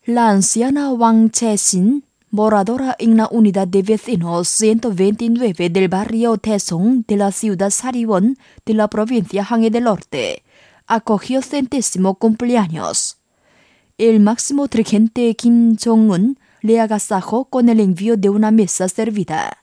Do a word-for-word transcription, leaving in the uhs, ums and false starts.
La anciana Wang Chexin, moradora en la unidad de vecinos ciento veintinueve del barrio Taesong de la ciudad Sariwon de la provincia Hangei del Norte, acogió centésimo cumpleaños. El máximo dirigente Kim Jong-un le agasajó con el envío de una mesa servida.